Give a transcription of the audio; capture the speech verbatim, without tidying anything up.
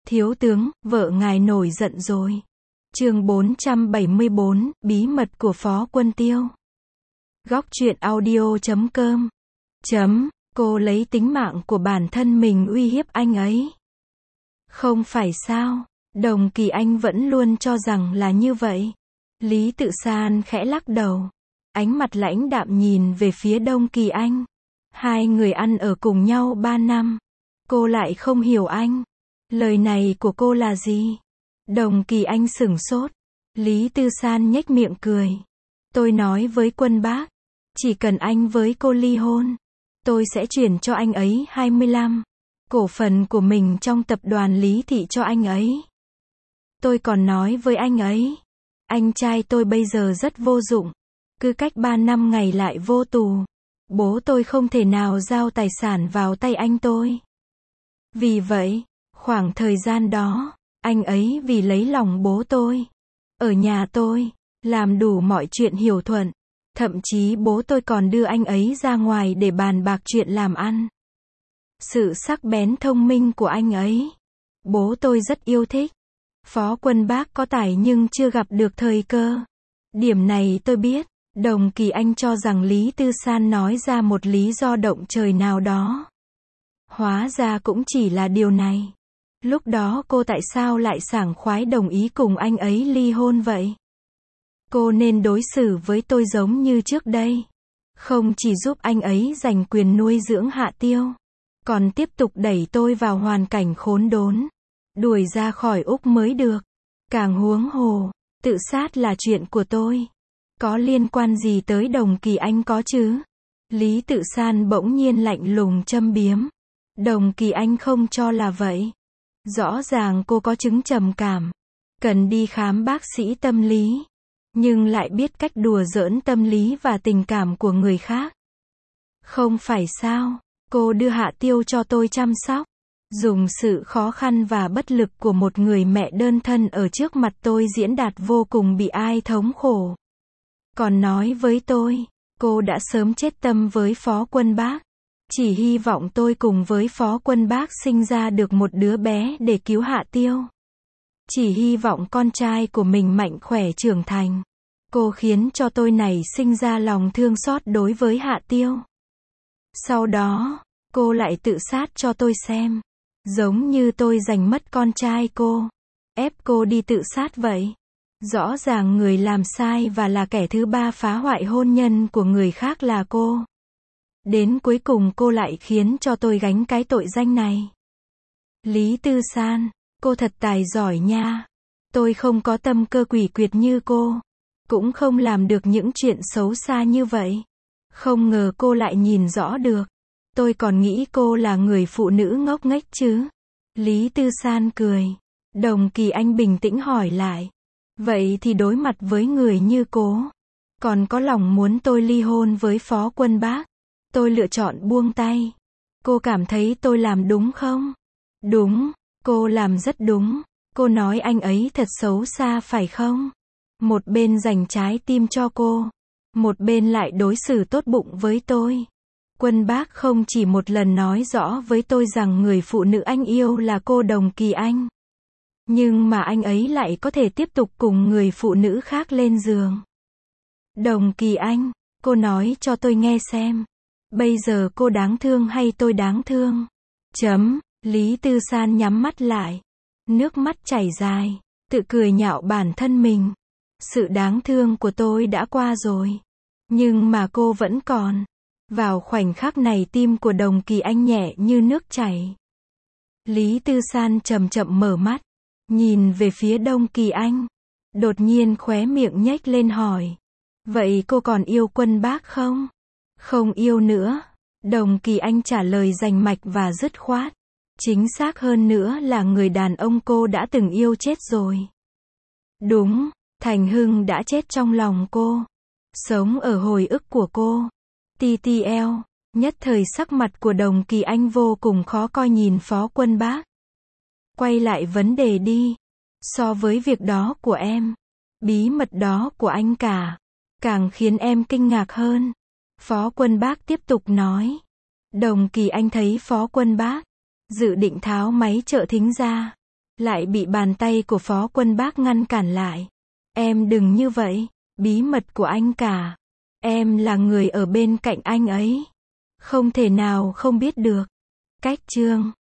Thiếu tướng, vợ ngài nổi giận rồi. Chương bốn trăm bảy mươi bốn, bí mật của Phó Quân Tiêu. Góc truyện audio chấm com. Chấm, cô lấy tính mạng của bản thân mình uy hiếp anh ấy. Không phải sao, Đồng Kỳ Anh vẫn luôn cho rằng là như vậy. Lý Tự San khẽ lắc đầu. Ánh mặt lãnh đạm nhìn về phía Đồng Kỳ Anh. Hai người ăn ở cùng nhau ba năm. Cô lại không hiểu anh. Lời này của cô là gì? Đồng Kỳ Anh sửng sốt. Lý Tư San nhếch miệng cười. Tôi nói với Quân Bác, chỉ cần anh với cô ly hôn, tôi sẽ chuyển cho anh ấy hai mươi lăm cổ phần của mình trong tập đoàn Lý Thị cho anh ấy. Tôi còn nói với anh ấy, anh trai tôi bây giờ rất vô dụng, cứ cách ba năm ngày lại vô tù. Bố tôi không thể nào giao tài sản vào tay anh tôi. Vì vậy, khoảng thời gian đó, anh ấy vì lấy lòng bố tôi, ở nhà tôi, làm đủ mọi chuyện hiếu thuận. Thậm chí bố tôi còn đưa anh ấy ra ngoài để bàn bạc chuyện làm ăn. Sự sắc bén thông minh của anh ấy, bố tôi rất yêu thích. Phó Quân Bác có tài nhưng chưa gặp được thời cơ. Điểm này tôi biết. Đồng Kỳ Anh cho rằng Lý Tư San nói ra một lý do động trời nào đó. Hóa ra cũng chỉ là điều này. Lúc đó cô tại sao lại sảng khoái đồng ý cùng anh ấy ly hôn vậy? Cô nên đối xử với tôi giống như trước đây. Không chỉ giúp anh ấy giành quyền nuôi dưỡng Hạ Tiêu, còn tiếp tục đẩy tôi vào hoàn cảnh khốn đốn. Đuổi ra khỏi Úc mới được. Càng huống hồ, tự sát là chuyện của tôi. Có liên quan gì tới Đồng Kỳ Anh có chứ? Lý Tự San bỗng nhiên lạnh lùng châm biếm. Đồng Kỳ Anh không cho là vậy. Rõ ràng cô có chứng trầm cảm, cần đi khám bác sĩ tâm lý, nhưng lại biết cách đùa giỡn tâm lý và tình cảm của người khác. Không phải sao, cô đưa Hạ Tiêu cho tôi chăm sóc, dùng sự khó khăn và bất lực của một người mẹ đơn thân ở trước mặt tôi diễn đạt vô cùng bị ai thống khổ. Còn nói với tôi, cô đã sớm chết tâm với Phó Quân Bác, chỉ hy vọng tôi cùng với Phó Quân Bác sinh ra được một đứa bé để cứu Hạ Tiêu. Chỉ hy vọng con trai của mình mạnh khỏe trưởng thành. Cô khiến cho tôi nảy sinh ra lòng thương xót đối với Hạ Tiêu. Sau đó, cô lại tự sát cho tôi xem. Giống như tôi giành mất con trai cô, ép cô đi tự sát vậy. Rõ ràng người làm sai và là kẻ thứ ba phá hoại hôn nhân của người khác là cô. Đến cuối cùng cô lại khiến cho tôi gánh cái tội danh này. Lý Tư San, cô thật tài giỏi nha. Tôi không có tâm cơ quỷ quyệt như cô, cũng không làm được những chuyện xấu xa như vậy. Không ngờ cô lại nhìn rõ được. Tôi còn nghĩ cô là người phụ nữ ngốc nghếch chứ. Lý Tư San cười. Đồng Kỳ Anh bình tĩnh hỏi lại. Vậy thì đối mặt với người như cô, còn có lòng muốn tôi ly hôn với Phó Quân Bác, tôi lựa chọn buông tay. Cô cảm thấy tôi làm đúng không? Đúng, cô làm rất đúng. Cô nói anh ấy thật xấu xa phải không? Một bên dành trái tim cho cô, một bên lại đối xử tốt bụng với tôi. Quân Bác không chỉ một lần nói rõ với tôi rằng người phụ nữ anh yêu là cô Đồng Kỳ Anh. Nhưng mà anh ấy lại có thể tiếp tục cùng người phụ nữ khác lên giường. Đồng Kỳ Anh, cô nói cho tôi nghe xem. Bây giờ cô đáng thương hay tôi đáng thương? Chấm, Lý Tư San nhắm mắt lại. Nước mắt chảy dài, tự cười nhạo bản thân mình. Sự đáng thương của tôi đã qua rồi. Nhưng mà cô vẫn còn. Vào khoảnh khắc này tim của Đồng Kỳ Anh nhẹ như nước chảy. Lý Tư San chậm chậm mở mắt, nhìn về phía Đồng Kỳ Anh. Đột nhiên khóe miệng nhếch lên hỏi. Vậy cô còn yêu Quân Bác không? Không yêu nữa. Đồng Kỳ Anh trả lời rành mạch và dứt khoát. Chính xác hơn nữa là người đàn ông cô đã từng yêu chết rồi. Đúng, Thành Hưng đã chết trong lòng cô. Sống ở hồi ức của cô. tê tê lờ, nhất thời sắc mặt của Đồng Kỳ Anh vô cùng khó coi nhìn Phó Quân Bác. Quay lại vấn đề đi. So với việc đó của em, bí mật đó của anh cả, càng khiến em kinh ngạc hơn. Phó Quân Bác tiếp tục nói. Đồng Kỳ Anh thấy Phó Quân Bác dự định tháo máy trợ thính ra, lại bị bàn tay của Phó Quân Bác ngăn cản lại. Em đừng như vậy, bí mật của anh cả. Em là người ở bên cạnh anh ấy. Không thể nào không biết được. Cách chương